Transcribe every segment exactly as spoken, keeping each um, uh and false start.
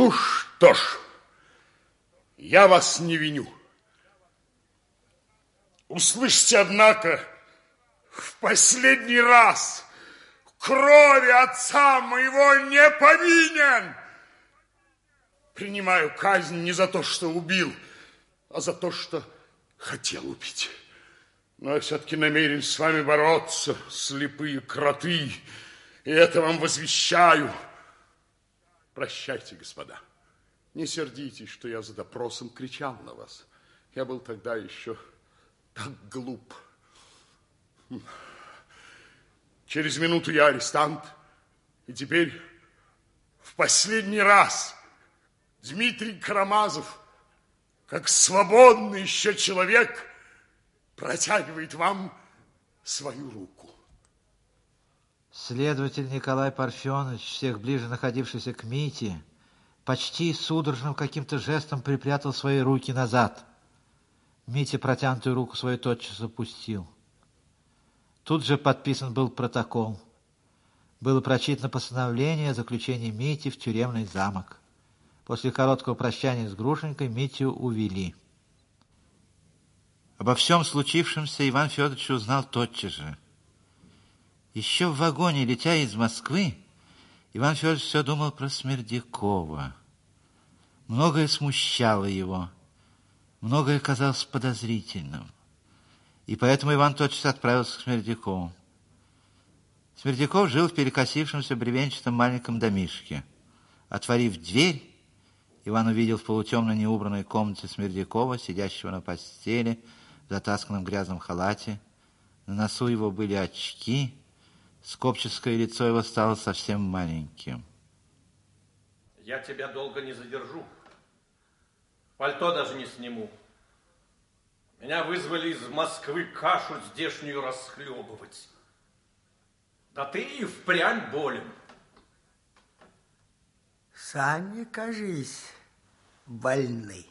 Ну что ж, я вас не виню. Услышьте, однако, в последний раз, крови отца моего не повинен. Принимаю казнь не за то, что убил, а за то, что хотел убить. Но я все-таки намерен с вами бороться, слепые кроты, и это вам возвещаю. Прощайте, господа. Не сердитесь, что я за допросом кричал на вас. Я был тогда еще так глуп. Через минуту я арестант, и теперь в последний раз Дмитрий Карамазов, как свободный еще человек, протягивает вам свою руку. Следователь Николай Парфенович, всех ближе находившийся к Мите, почти судорожным каким-то жестом припрятал свои руки назад. Митя протянутую руку свою тотчас опустил. Тут же подписан был протокол. Было прочитано постановление о заключении Мити в тюремный замок. После короткого прощания с Грушенькой Митю увели. Обо всем случившемся Иван Федорович узнал тотчас же. Еще в вагоне, летя из Москвы, Иван Федорович все думал про Смердякова. Многое смущало его, многое казалось подозрительным. И поэтому Иван тотчас отправился к Смердякову. Смердяков жил в перекосившемся бревенчатом маленьком домишке. Отворив дверь, Иван увидел в полутемной неубранной комнате Смердякова, сидящего на постели, в затасканном грязном халате. На носу его были очки, скопческое лицо его стало совсем маленьким. Я тебя долго не задержу. Пальто даже не сниму. Меня вызвали из Москвы кашу здешнюю расхлебывать. Да ты и впрямь болен. Сами, кажись, больны.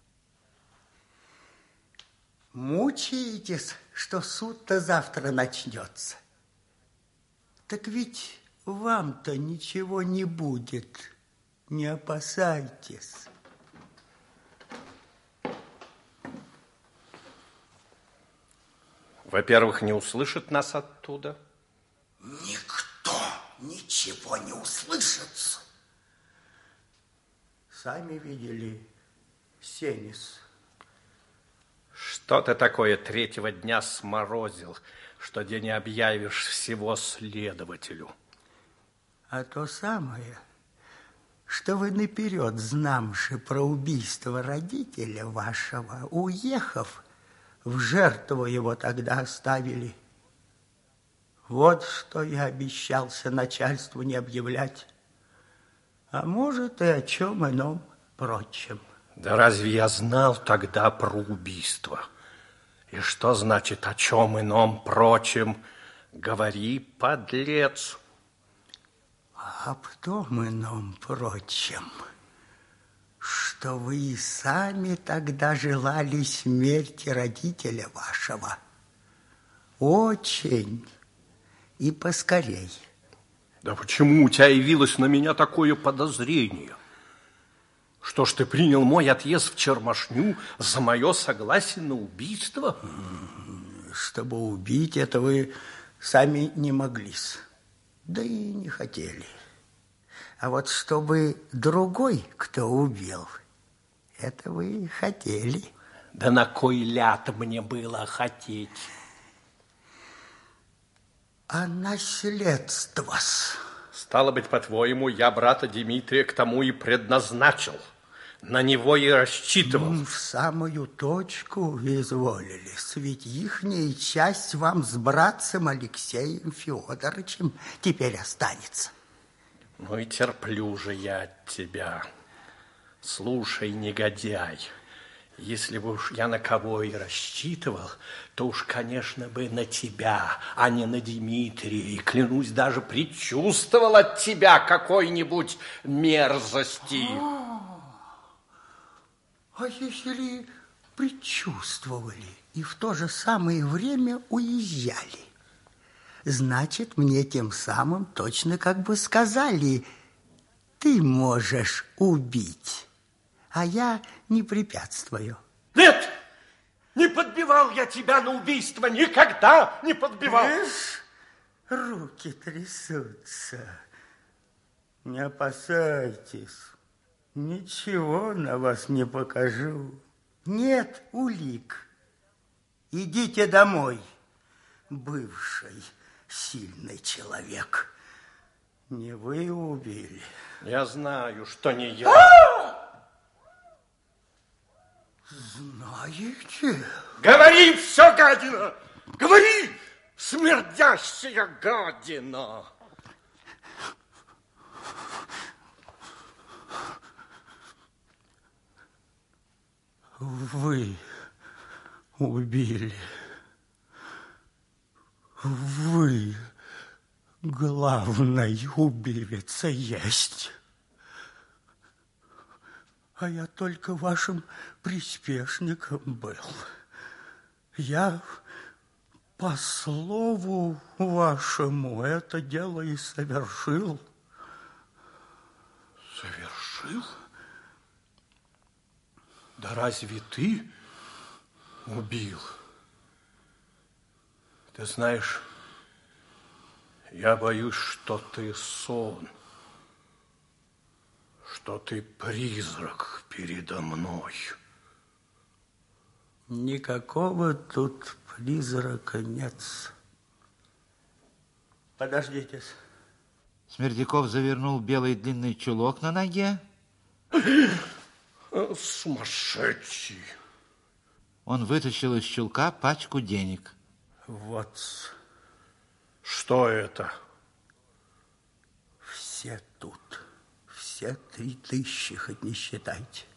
Мучаетесь, что суд-то завтра начнется. Так ведь вам-то ничего не будет. Не опасайтесь. Во-первых, не услышит нас оттуда. Никто ничего не услышит. Сами видели сенис. Что ты такое третьего дня сморозил, что день объявишь всего следователю? А то самое, что вы наперед, знамши про убийство родителя вашего, уехав, в жертву его тогда оставили. Вот что я обещался начальству не объявлять. А может, и о чем ином прочем. Да разве я знал тогда про убийство? И что значит о чем ином прочем? Говори, подлец. Об том ином прочем, что вы и сами тогда желали смерти родителя вашего. Очень и поскорей. Да почему у тебя явилось на меня такое подозрение? Что ж, ты принял мой отъезд в Чермашню за мое согласие на убийство? Чтобы убить, это вы сами не могли-с, да и не хотели. А вот чтобы другой кто убил, это вы хотели. Да на кой ляд мне было хотеть? А наследство-с? Стало быть, по-твоему, я брата Дмитрия к тому и предназначил. На него и рассчитывал. В самую точку изволились. Ведь ихняя часть вам с братцем Алексеем Федоровичем теперь останется. Ну и терплю же я от тебя. Слушай, негодяй, если бы уж я на кого и рассчитывал, то уж, конечно, бы на тебя, а не на Дмитрия. И, клянусь, даже предчувствовал от тебя какой-нибудь мерзости. А если предчувствовали и в то же самое время уезжали, значит, мне тем самым точно как бы сказали: ты можешь убить, а я не препятствую. Нет! Не подбивал я тебя на убийство, никогда не подбивал. Видишь, руки трясутся. Не опасайтесь, ничего на вас не покажу. Нет улик. Идите домой, бывший сильный человек. Не вы убили. Я знаю, что не я. Знаете? Говори все, гадина! Говори, смердящая гадина! Вы убили. Вы главной убийца есть. А я только вашим приспешником был. Я по слову вашему это дело и совершил. Совершил? Да разве ты убил? Ты знаешь, я боюсь, что ты сон, что ты призрак передо мной. Никакого тут призрака нет. Подождите. Смердяков завернул белый длинный чулок на ноге. Сумасшедший. Он вытащил из чулка пачку денег. Вот. Что это? Все тут. Все три тысячи, хоть не считайте.